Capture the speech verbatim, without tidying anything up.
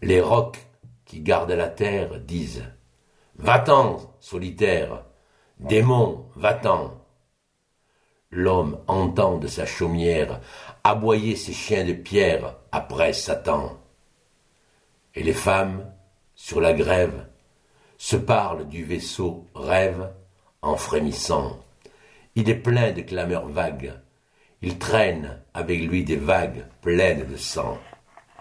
Les rocs qui gardent la terre disent « Va-t'en, solitaire, démon, va-t'en !» L'homme entend de sa chaumière aboyer ses chiens de pierre après Satan. Et les femmes, sur la grève, se parlent du vaisseau rêve en frémissant. Il est plein de clameurs vagues, il traîne avec lui des vagues pleines de sang.